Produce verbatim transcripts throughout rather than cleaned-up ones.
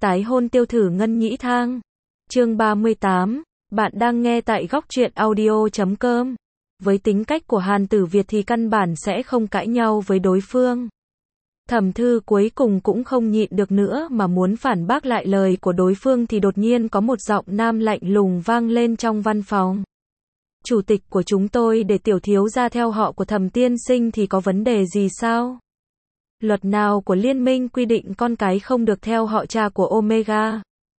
Tái hôn tiêu thử ngân nhĩ thang. Chương ba mươi tám, bạn đang nghe tại góc truyện audio chấm com. Với tính cách của Hàn Tử Việt thì căn bản sẽ không cãi nhau với đối phương. Thẩm Thư cuối cùng cũng không nhịn được nữa mà muốn phản bác lại lời của đối phương thì đột nhiên có một giọng nam lạnh lùng vang lên trong văn phòng. Chủ tịch của chúng tôi để tiểu thiếu gia theo họ của Thẩm tiên sinh thì có vấn đề gì sao? Luật nào của liên minh quy định con cái không được theo họ cha của Omega?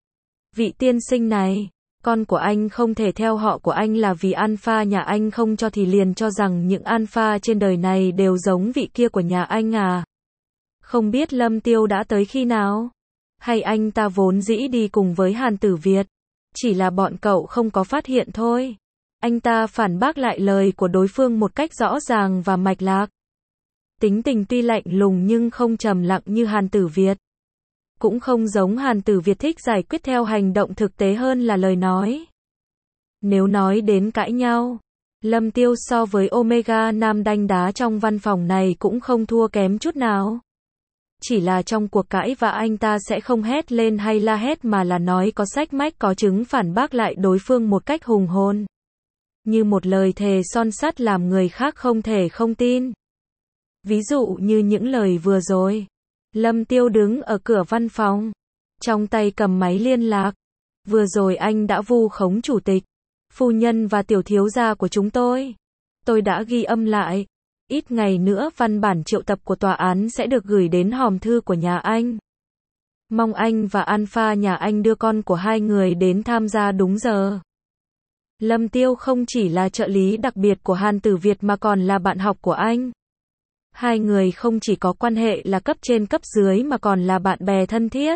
Vị tiên sinh này, con của anh không thể theo họ của anh là vì Alpha nhà anh không cho thì liền cho rằng những Alpha trên đời này đều giống vị kia của nhà anh à? Không biết Lâm Tiêu đã tới khi nào? Hay anh ta vốn dĩ đi cùng với Hàn Tử Việt? Chỉ là bọn cậu không có phát hiện thôi. Anh ta phản bác lại lời của đối phương một cách rõ ràng và mạch lạc. Tính tình tuy lạnh lùng nhưng không trầm lặng như Hàn Tử Việt. Cũng không giống Hàn Tử Việt thích giải quyết theo hành động thực tế hơn là lời nói. Nếu nói đến cãi nhau, Lâm Tiêu so với Omega nam đanh đá trong văn phòng này cũng không thua kém chút nào. Chỉ là trong cuộc cãi và anh ta sẽ không hét lên hay la hét mà là nói có sách mách có chứng phản bác lại đối phương một cách hùng hồn. Như một lời thề son sắt làm người khác không thể không tin. Ví dụ như những lời vừa rồi. Lâm Tiêu đứng ở cửa văn phòng, trong tay cầm máy liên lạc. Vừa rồi anh đã vu khống chủ tịch, phu nhân và tiểu thiếu gia của chúng tôi. Tôi đã ghi âm lại. Ít ngày nữa văn bản triệu tập của tòa án sẽ được gửi đến hòm thư của nhà anh. Mong anh và Alpha nhà anh đưa con của hai người đến tham gia đúng giờ. Lâm Tiêu không chỉ là trợ lý đặc biệt của Hàn Tử Việt mà còn là bạn học của anh. Hai người không chỉ có quan hệ là cấp trên cấp dưới mà còn là bạn bè thân thiết.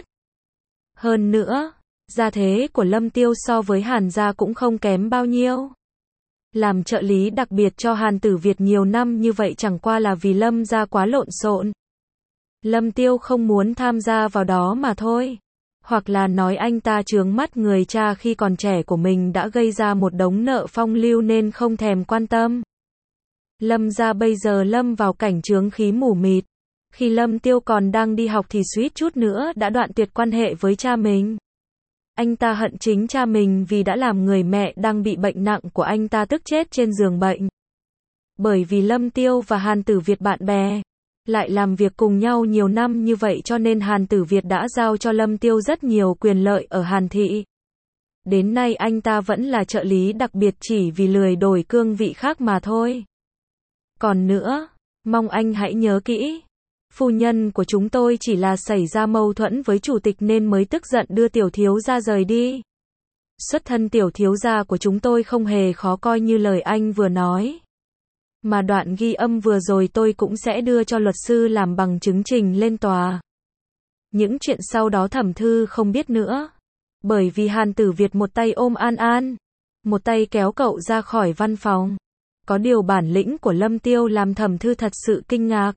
Hơn nữa, gia thế của Lâm Tiêu so với Hàn gia cũng không kém bao nhiêu. Làm trợ lý đặc biệt cho Hàn Tử Việt nhiều năm như vậy chẳng qua là vì Lâm gia quá lộn xộn. Lâm Tiêu không muốn tham gia vào đó mà thôi. Hoặc là nói anh ta chướng mắt người cha khi còn trẻ của mình đã gây ra một đống nợ phong lưu nên không thèm quan tâm. Lâm gia bây giờ lâm vào cảnh chướng khí mù mịt. Khi Lâm Tiêu còn đang đi học thì suýt chút nữa đã đoạn tuyệt quan hệ với cha mình. Anh ta hận chính cha mình vì đã làm người mẹ đang bị bệnh nặng của anh ta tức chết trên giường bệnh. Bởi vì Lâm Tiêu và Hàn Tử Việt bạn bè, lại làm việc cùng nhau nhiều năm như vậy cho nên Hàn Tử Việt đã giao cho Lâm Tiêu rất nhiều quyền lợi ở Hàn thị. Đến nay anh ta vẫn là trợ lý đặc biệt chỉ vì lười đổi cương vị khác mà thôi. Còn nữa, mong anh hãy nhớ kỹ. Phu nhân của chúng tôi chỉ là xảy ra mâu thuẫn với chủ tịch nên mới tức giận đưa tiểu thiếu gia rời đi. Xuất thân tiểu thiếu gia của chúng tôi không hề khó coi như lời anh vừa nói. Mà đoạn ghi âm vừa rồi tôi cũng sẽ đưa cho luật sư làm bằng chứng trình lên tòa. Những chuyện sau đó Thẩm Thư không biết nữa. Bởi vì Hàn Tử Việt một tay ôm An An, một tay kéo cậu ra khỏi văn phòng. Có điều bản lĩnh của Lâm Tiêu làm Thẩm Thư thật sự kinh ngạc.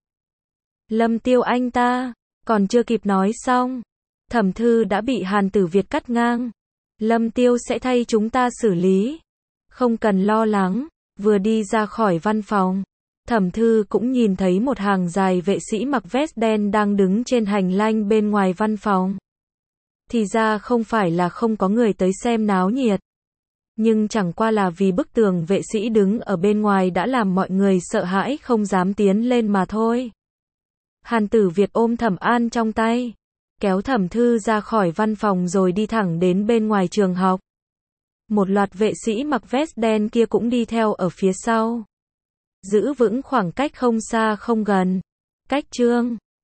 Lâm Tiêu anh ta, còn chưa kịp nói xong, Thẩm Thư đã bị Hàn Tử Việt cắt ngang. Lâm Tiêu sẽ thay chúng ta xử lý. Không cần lo lắng. Vừa đi ra khỏi văn phòng, Thẩm Thư cũng nhìn thấy một hàng dài vệ sĩ mặc vest đen đang đứng trên hành lang bên ngoài văn phòng. Thì ra không phải là không có người tới xem náo nhiệt. Nhưng chẳng qua là vì bức tường vệ sĩ đứng ở bên ngoài đã làm mọi người sợ hãi không dám tiến lên mà thôi. Hàn Tử Việt ôm Thẩm An trong tay, kéo Thẩm Thư ra khỏi văn phòng rồi đi thẳng đến bên ngoài trường học. Một loạt vệ sĩ mặc vest đen kia cũng đi theo ở phía sau. Giữ vững khoảng cách không xa không gần. Cách chương